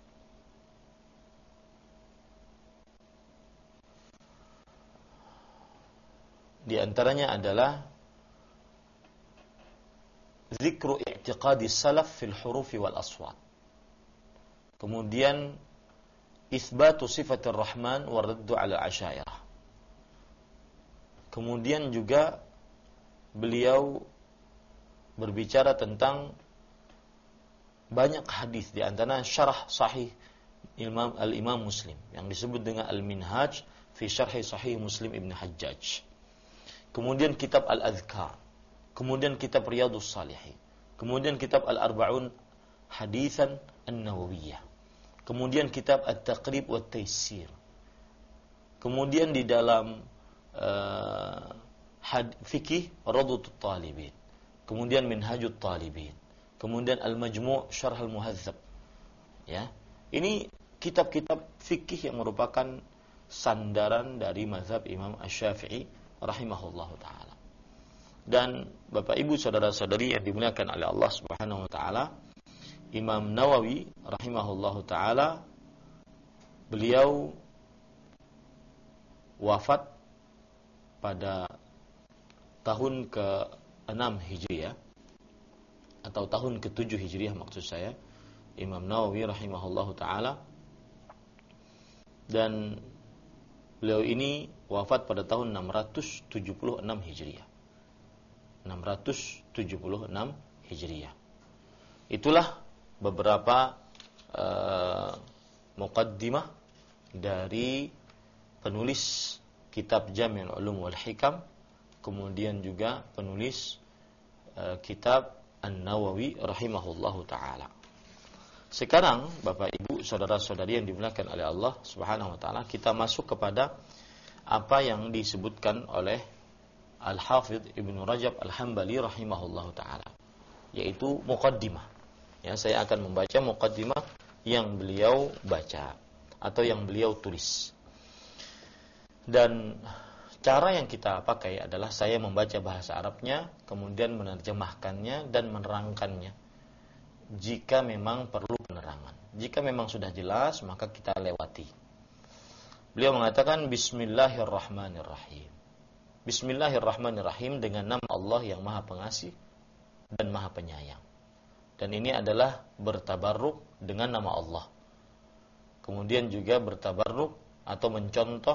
di antaranya adalah Zikru i'tiqadi salaf fil hurufi wal aswat. Kemudian Itsbatu sifatir rahman wa raddu ala asyairah. Kemudian juga beliau berbicara tentang banyak hadis, di antara syarah sahih Al-Imam Muslim yang disebut dengan Al-Minhaj fi Syarh Sahih Muslim Ibn Hajjaj. Kemudian kitab Al-Adhkar, kemudian kitab Riyadhus Shalihin, kemudian kitab Al-Arba'un Haditsan An-Nawawiyah, kemudian kitab At-Taqrib wa Taysir, kemudian di dalam fikih Radhut Talibin, kemudian Minhajut Talibin, kemudian Al-Majmu' Syarh Al-Muhadzab. Ya, ini kitab-kitab fikih yang merupakan sandaran dari mazhab Imam Asy-Syafi'i rahimahullahu taala. Dan Bapak Ibu saudara-saudari yang dimuliakan oleh Allah Subhanahu wa taala, Imam Nawawi rahimahullahu taala beliau wafat pada tahun ke-6 Hijriah atau tahun ke-7 Hijriah maksud saya, Imam Nawawi rahimahullahu taala, dan beliau ini wafat pada tahun 676 Hijriah. 676 Hijriah. Itulah beberapa muqaddimah dari penulis kitab Jami'ul Ulum wal Hikam, kemudian juga penulis kitab An-Nawawi rahimahullahu taala. Sekarang Bapak Ibu saudara-saudari yang dimuliakan oleh Allah Subhanahu wa taala, kita masuk kepada apa yang disebutkan oleh Al-Hafidh Ibnu Rajab Al-Hambali rahimahullahu taala, yaitu muqaddimah. Ya, saya akan membaca muqaddimah yang beliau baca atau yang beliau tulis. Dan cara yang kita pakai adalah saya membaca bahasa Arabnya, kemudian menerjemahkannya dan menerangkannya jika memang perlu penerangan. Jika memang sudah jelas, maka kita lewati. Beliau mengatakan Bismillahirrahmanirrahim. Bismillahirrahmanirrahim, dengan nama Allah yang Maha Pengasih dan Maha Penyayang. Dan ini adalah bertabarruk dengan nama Allah. Kemudian juga bertabarruk atau mencontoh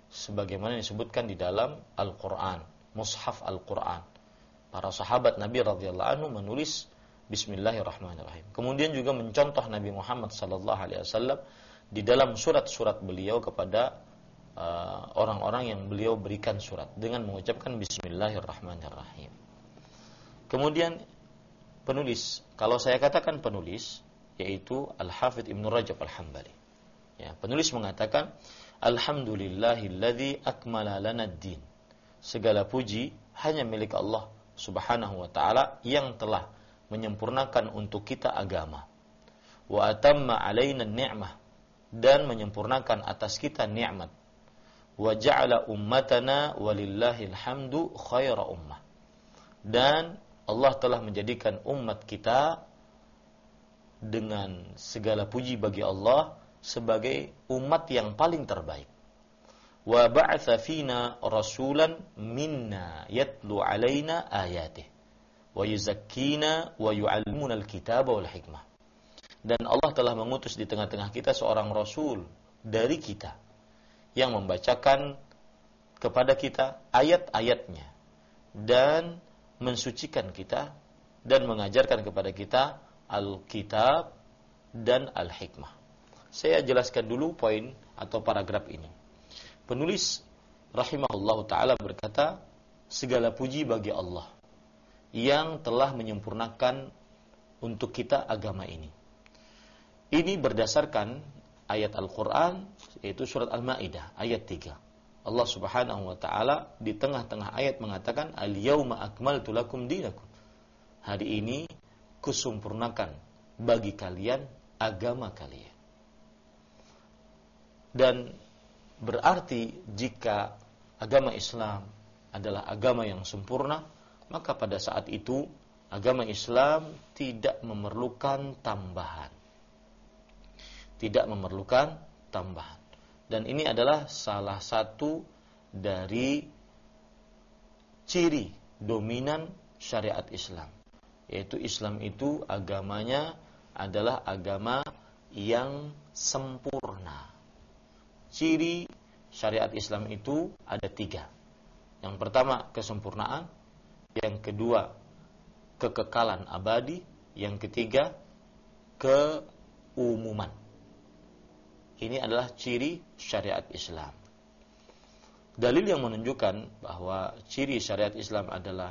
sebagaimana disebutkan di dalam Al-Qur'an, mushaf Al-Qur'an. Para sahabat Nabi radhiyallahu anhu menulis Bismillahirrahmanirrahim. Kemudian juga mencontoh Nabi Muhammad sallallahu alaihi wasallam di dalam surat-surat beliau kepada orang-orang yang beliau berikan surat dengan mengucapkan Bismillahirrahmanirrahim. Kemudian penulis, kalau saya katakan penulis, yaitu Al-Hafidh Ibnu Rajab Al-Hambali. Ya, penulis mengatakan, Alhamdulillahilladzi akmala lana ad-din. Segala puji hanya milik Allah Subhanahu wa taala yang telah menyempurnakan untuk kita agama. Wa atamma alaina ni'mah, dan menyempurnakan atas kita nikmat. Wa ja'ala ummatana walillahil hamdu khaira ummah. Dan Allah telah menjadikan umat kita dengan segala puji bagi Allah sebagai umat yang paling terbaik. Wa ba'atha fina rasulan minna yatlu alaina ayatih wa yuzakkina wa yu'allimuna al-kitaba wal hikmah. Dan Allah telah mengutus di tengah-tengah kita seorang rasul dari kita yang membacakan kepada kita ayat-ayatnya dan mensucikan kita dan mengajarkan kepada kita Al-Kitab dan Al-Hikmah. Saya jelaskan dulu poin atau paragraf ini. Penulis rahimahullahu ta'ala berkata, segala puji bagi Allah yang telah menyempurnakan untuk kita agama ini. Ini berdasarkan ayat Al-Quran, yaitu surat Al-Ma'idah, ayat 3. Allah subhanahu wa ta'ala di tengah-tengah ayat mengatakan, Al-yawma akmaltu lakum dinakum. Hari ini kusempurnakan bagi kalian agama kalian. Dan berarti jika agama Islam adalah agama yang sempurna, maka pada saat itu agama Islam tidak memerlukan tambahan. Tidak memerlukan tambahan. Dan ini adalah salah satu dari ciri dominan syariat Islam. Yaitu Islam itu agamanya adalah agama yang sempurna. Ciri syariat Islam itu ada 3. Yang pertama, kesempurnaan. Yang kedua, kekekalan abadi. Yang ketiga, keumuman. Ini adalah ciri syariat Islam. Dalil yang menunjukkan bahwa ciri syariat Islam adalah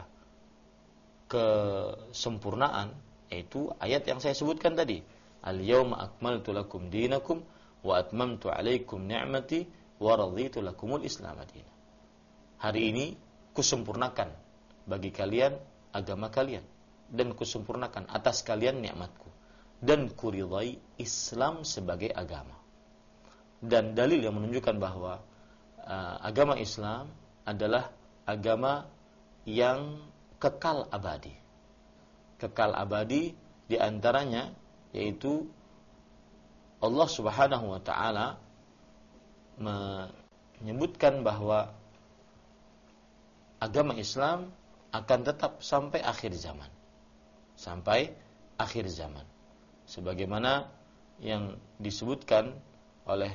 kesempurnaan, yaitu ayat yang saya sebutkan tadi. Al-yawma akmaltu lakum dinakum wa atmamtu alaikum ni'mati wa raditu lakumul Islam madina. Hari ini kusempurnakan bagi kalian agama kalian dan kusempurnakan atas kalian nikmatku dan kuridai Islam sebagai agama. Dan dalil yang menunjukkan bahwa agama Islam adalah agama yang kekal abadi. Kekal abadi diantaranya yaitu Allah subhanahu wa ta'ala menyebutkan bahwa agama Islam akan tetap sampai akhir zaman. Sampai akhir zaman. Sebagaimana yang disebutkan oleh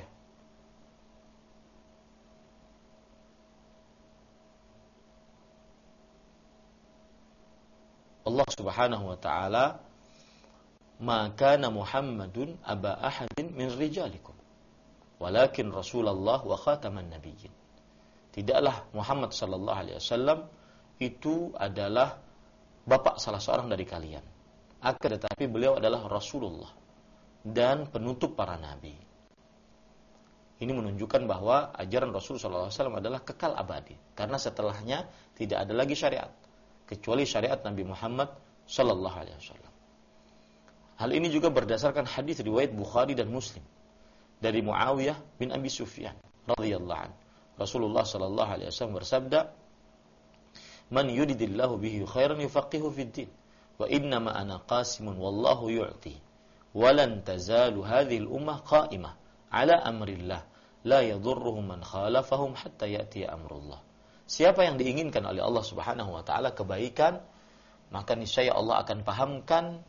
Allah subhanahu wa ta'ala, ma kana Muhammadun aba ahadin min rijalikum walakin Rasulullah wa khataman nabiyyin. Tidaklah Muhammad sallallahu alaihi wasallam itu adalah bapak salah seorang dari kalian, akan tetapi beliau adalah Rasulullah dan penutup para nabi. Ini menunjukkan bahwa ajaran Rasul sallallahu alaihi wasallam adalah kekal abadi, karena setelahnya tidak ada lagi syariat kecuali syariat Nabi Muhammad sallallahu alaihi wasallam. Hal ini juga berdasarkan hadis riwayat Bukhari dan Muslim dari Muawiyah bin Abi Sufyan radhiyallahu anhu. Rasulullah sallallahu alaihi wasallam bersabda, "Man yuridillahu bihi khairan yufaqihu fid din, wa inna ma ana qasimun wallahu yu'ti, wa lan tazalu hadhihi al-ummah qa'imah ala amrillah, la yadhurruhum man khalafahum hatta ya'ti amrullah." Siapa yang diinginkan oleh Allah Subhanahu wa taala kebaikan, maka niscaya Allah akan pahamkan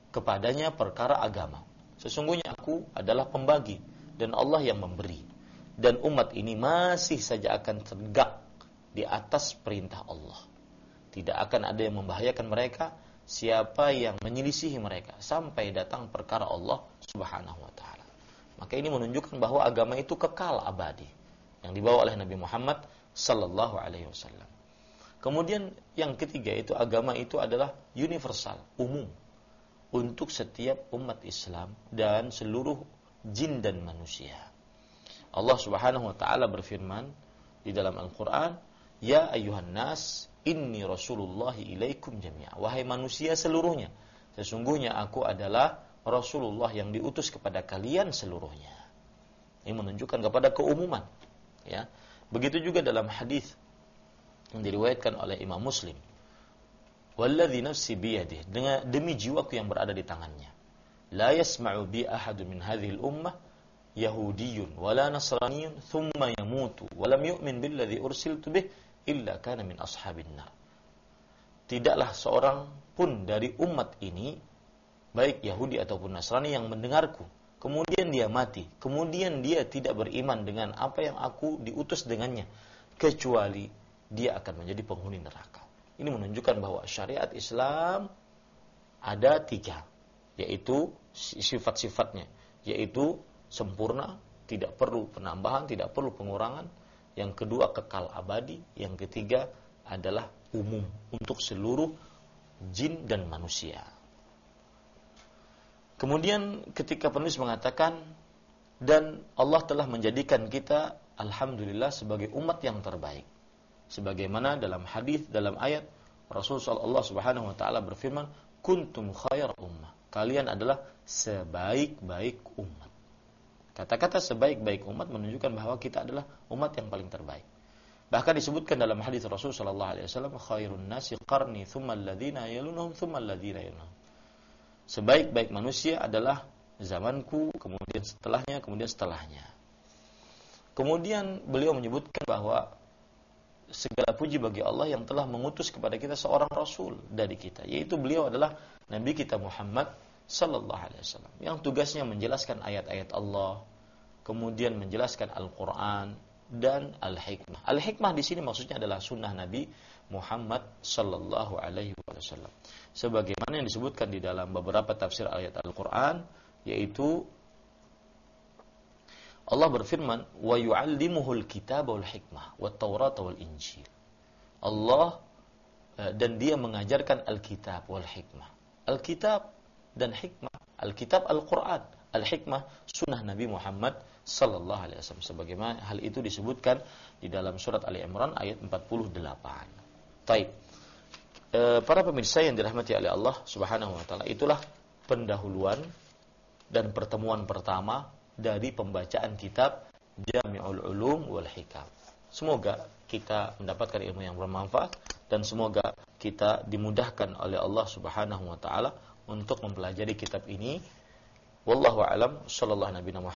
kepadanya perkara agama. Sesungguhnya aku adalah pembagi dan Allah yang memberi. dan umat ini masih saja akan tegak di atas perintah Allah. Tidak akan ada yang membahayakan mereka, siapa yang menyelisihi mereka sampai datang perkara Allah Subhanahu wa taala. Maka ini menunjukkan bahwa agama itu kekal abadi yang dibawa oleh Nabi Muhammad sallallahu alaihi wasallam. Kemudian yang ketiga itu agama itu adalah universal, umum untuk setiap umat Islam dan seluruh jin dan manusia. Allah Subhanahu wa taala berfirman di dalam Al-Qur'an, "Ya ayyuhan nas, inni rasulullahi ilaikum jami'a." Wahai manusia seluruhnya, sesungguhnya aku adalah Rasulullah yang diutus kepada kalian seluruhnya. Ini menunjukkan kepada keumuman, ya. Begitu juga dalam hadis yang diriwayatkan oleh Imam Muslim, "Walladzi nafsi biyadihi," demi jiwaku yang berada di tangannya, "La yasma'u bi ahadun min hadhil ummah Yahudiyyun wala Nasraniyyun thumma yamutu wa lam yu'min billadzi ursiltu bih illa kana min ashabin nar." Tidaklah seorang pun dari umat ini, baik Yahudi ataupun Nasrani, yang mendengarku, kemudian dia mati, kemudian dia tidak beriman dengan apa yang aku diutus dengannya, kecuali dia akan menjadi penghuni neraka. Ini menunjukkan bahwa syariat Islam ada 3, yaitu sifat-sifatnya, yaitu sempurna, tidak perlu penambahan, tidak perlu pengurangan. Yang kedua, kekal abadi. Yang ketiga adalah umum untuk seluruh jin dan manusia. Kemudian ketika penulis mengatakan, dan Allah telah menjadikan kita alhamdulillah sebagai umat yang terbaik. Sebagaimana dalam hadis, dalam ayat Rasulullah Subhanahu wa taala berfirman, "Kuntum khairal ummah." Kalian adalah sebaik-baik umat. Kata-kata sebaik-baik umat menunjukkan bahwa kita adalah umat yang paling terbaik. Bahkan disebutkan dalam hadis Rasul sallallahu alaihi wasallam, "Khairun nasi qarni, tsumma alladziina yalunhum, tsumma alladziina yalunhum." Sebaik-baik manusia adalah zamanku, kemudian setelahnya, kemudian setelahnya. Kemudian beliau menyebutkan bahwa segala puji bagi Allah yang telah mengutus kepada kita seorang Rasul dari kita, yaitu beliau adalah Nabi kita Muhammad sallallahu alaihi wasallam, yang tugasnya menjelaskan ayat-ayat Allah, kemudian menjelaskan Al-Quran dan Al-Hikmah. Al-Hikmah di sini maksudnya adalah sunnah Nabi Muhammad sallallahu alaihi wasallam. Sebagaimana yang disebutkan di dalam beberapa tafsir ayat Al-Quran, yaitu Allah berfirman, "Wa yu'allimuhul kitaba wal hikmah wat taurata wal injil." Allah dan dia mengajarkan Alkitab wal hikmah. Alkitab dan hikmah. Alkitab Al-Quran, Al-Hikmah sunnah Nabi Muhammad sallallahu alaihi wasallam. Sebagaimana hal itu disebutkan di dalam surat Ali Imran ayat 48. Baik. Para pemirsa yang dirahmati oleh Allah Subhanahu wa taala, itulah pendahuluan dan pertemuan pertama dari pembacaan kitab Jami'ul Ulum wal Hikam. Semoga kita mendapatkan ilmu yang bermanfaat dan semoga kita dimudahkan oleh Allah Subhanahu wa taala untuk mempelajari kitab ini. Wallahu a'lam, sallallahu nabiyana